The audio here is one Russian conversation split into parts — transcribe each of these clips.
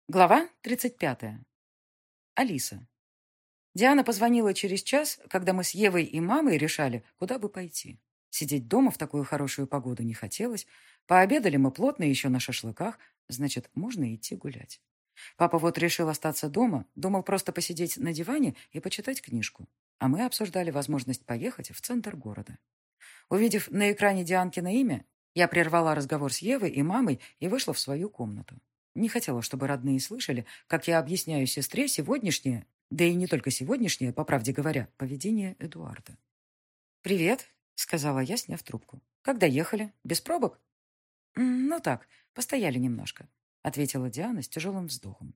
Глава 35. Алиса. Диана позвонила через час, когда мы с Евой и мамой решали, куда бы пойти. Сидеть дома в такую хорошую погоду не хотелось. Пообедали мы плотно еще на шашлыках, значит, можно идти гулять. Папа вот решил остаться дома, думал просто посидеть на диване и почитать книжку. А мы обсуждали возможность поехать в центр города. Увидев на экране Дианкино имя, я прервала разговор с Евой и мамой и вышла в свою комнату. Не хотела, чтобы родные слышали, как я объясняю сестре сегодняшнее, да и не только сегодняшнее, по правде говоря, поведение Эдуарда. «Привет», — сказала я, сняв трубку. «Когда ехали? Без пробок?» «Ну так, постояли немножко», — ответила Диана с тяжелым вздохом.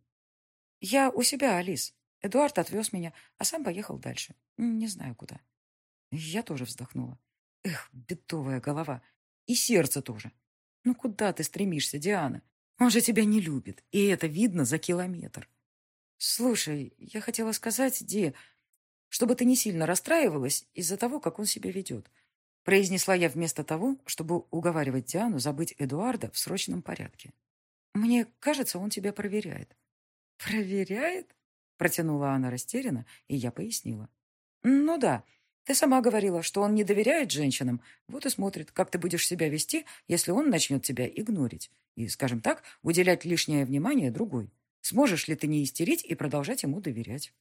«Я у себя, Алис. Эдуард отвез меня, а сам поехал дальше. Не знаю куда». Я тоже вздохнула. Эх, бедовая голова. И сердце тоже. Ну куда ты стремишься, Диана? Он же тебя не любит, и это видно за километр. Слушай, я хотела сказать, Ди, чтобы ты не сильно расстраивалась из-за того, как он себя ведет. Произнесла я вместо того, чтобы уговаривать Диану забыть Эдуарда в срочном порядке. Мне кажется, он тебя проверяет. Проверяет? Протянула она растерянно, и я пояснила. Ну да, ты сама говорила, что он не доверяет женщинам, вот и смотрит, как ты будешь себя вести, если он начнет тебя игнорить и, скажем так, уделять лишнее внимание другой. Сможешь ли ты не истерить и продолжать ему доверять?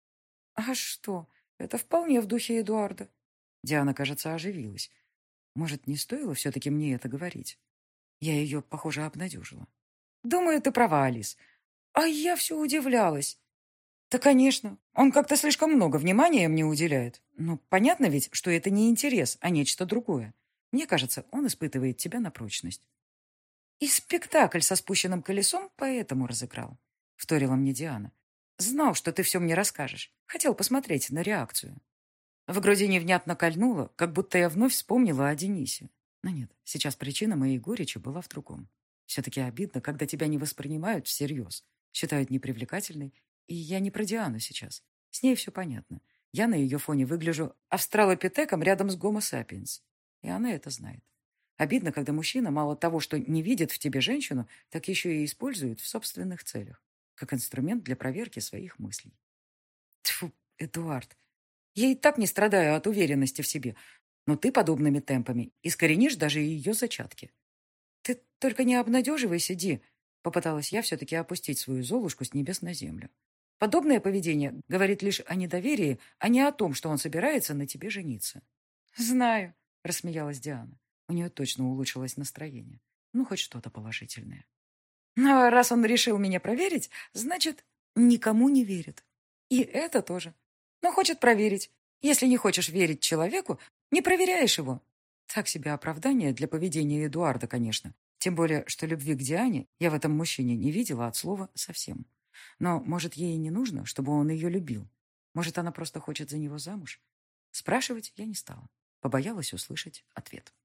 А что? Это вполне в духе Эдуарда. Диана, кажется, оживилась. Может, не стоило все-таки мне это говорить? Я ее, похоже, обнадежила. Думаю, ты права, Алис. А я все удивлялась. Да, конечно. Он как-то слишком много внимания мне уделяет. Но понятно ведь, что это не интерес, а нечто другое. Мне кажется, он испытывает тебя на прочность. И спектакль со спущенным колесом поэтому разыграл, вторила мне Диана. Знал, что ты все мне расскажешь. Хотел посмотреть на реакцию. В груди невнятно кольнуло, как будто я вновь вспомнила о Денисе. Но нет, сейчас причина моей горечи была в другом. Все-таки обидно, когда тебя не воспринимают всерьез, считают непривлекательной. И я не про Диану сейчас. С ней все понятно. Я на ее фоне выгляжу австралопитеком рядом с гомо сапиенс. И она это знает. Обидно, когда мужчина мало того, что не видит в тебе женщину, так еще и использует в собственных целях, как инструмент для проверки своих мыслей. Тьфу, Эдуард, я и так не страдаю от уверенности в себе, но ты подобными темпами искоренишь даже ее зачатки. Ты только не обнадеживайся, Ди, попыталась я все-таки опустить свою Золушку с небес на землю. Подобное поведение говорит лишь о недоверии, а не о том, что он собирается на тебе жениться. Знаю, рассмеялась Диана. У нее точно улучшилось настроение. Ну, хоть что-то положительное. Но раз он решил меня проверить, значит, никому не верит. И это тоже. Но хочет проверить. Если не хочешь верить человеку, не проверяешь его. Так себе оправдание для поведения Эдуарда, конечно. Тем более, что любви к Диане я в этом мужчине не видела от слова совсем. Но, может, ей и не нужно, чтобы он ее любил. Может, она просто хочет за него замуж? Спрашивать я не стала. Побоялась услышать ответ.